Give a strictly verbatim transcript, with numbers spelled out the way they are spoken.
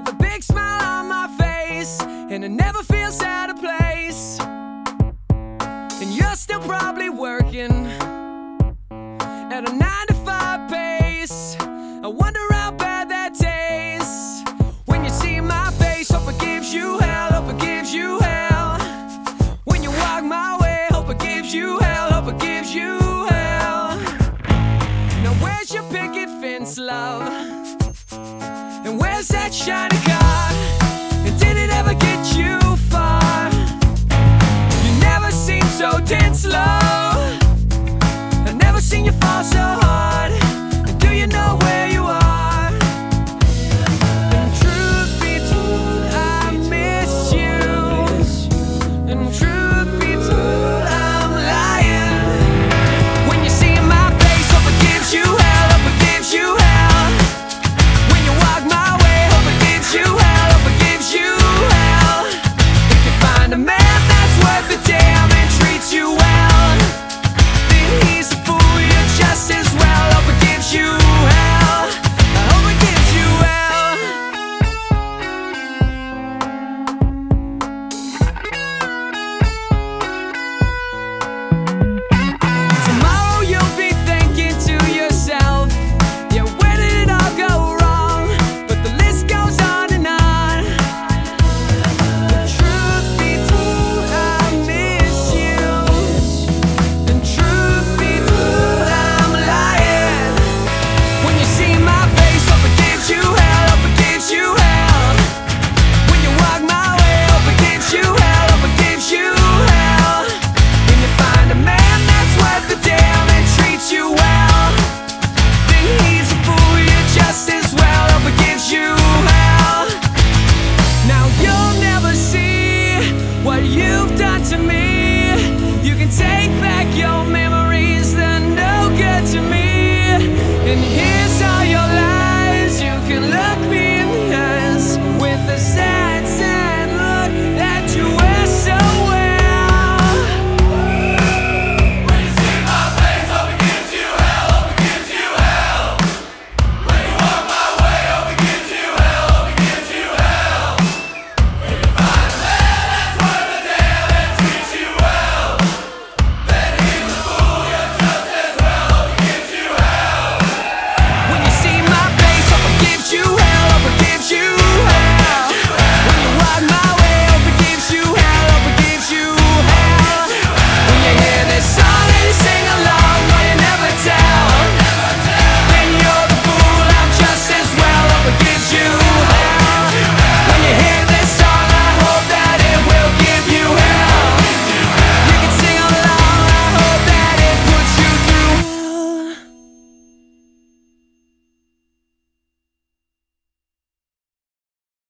with a big smile on my face, and it never feels out of place. And you're still probably working at a nine to five pace. I wonder how bad that tastes when you see my face. Hope it gives you hell, hope it gives you hell. When you walk my way, hope it gives you hell, hope it gives you hell. Now where's your picket fence, love? And where's that shiny car? And did it ever get you far? You never seem so tense, love. I've never seen you fall so hard.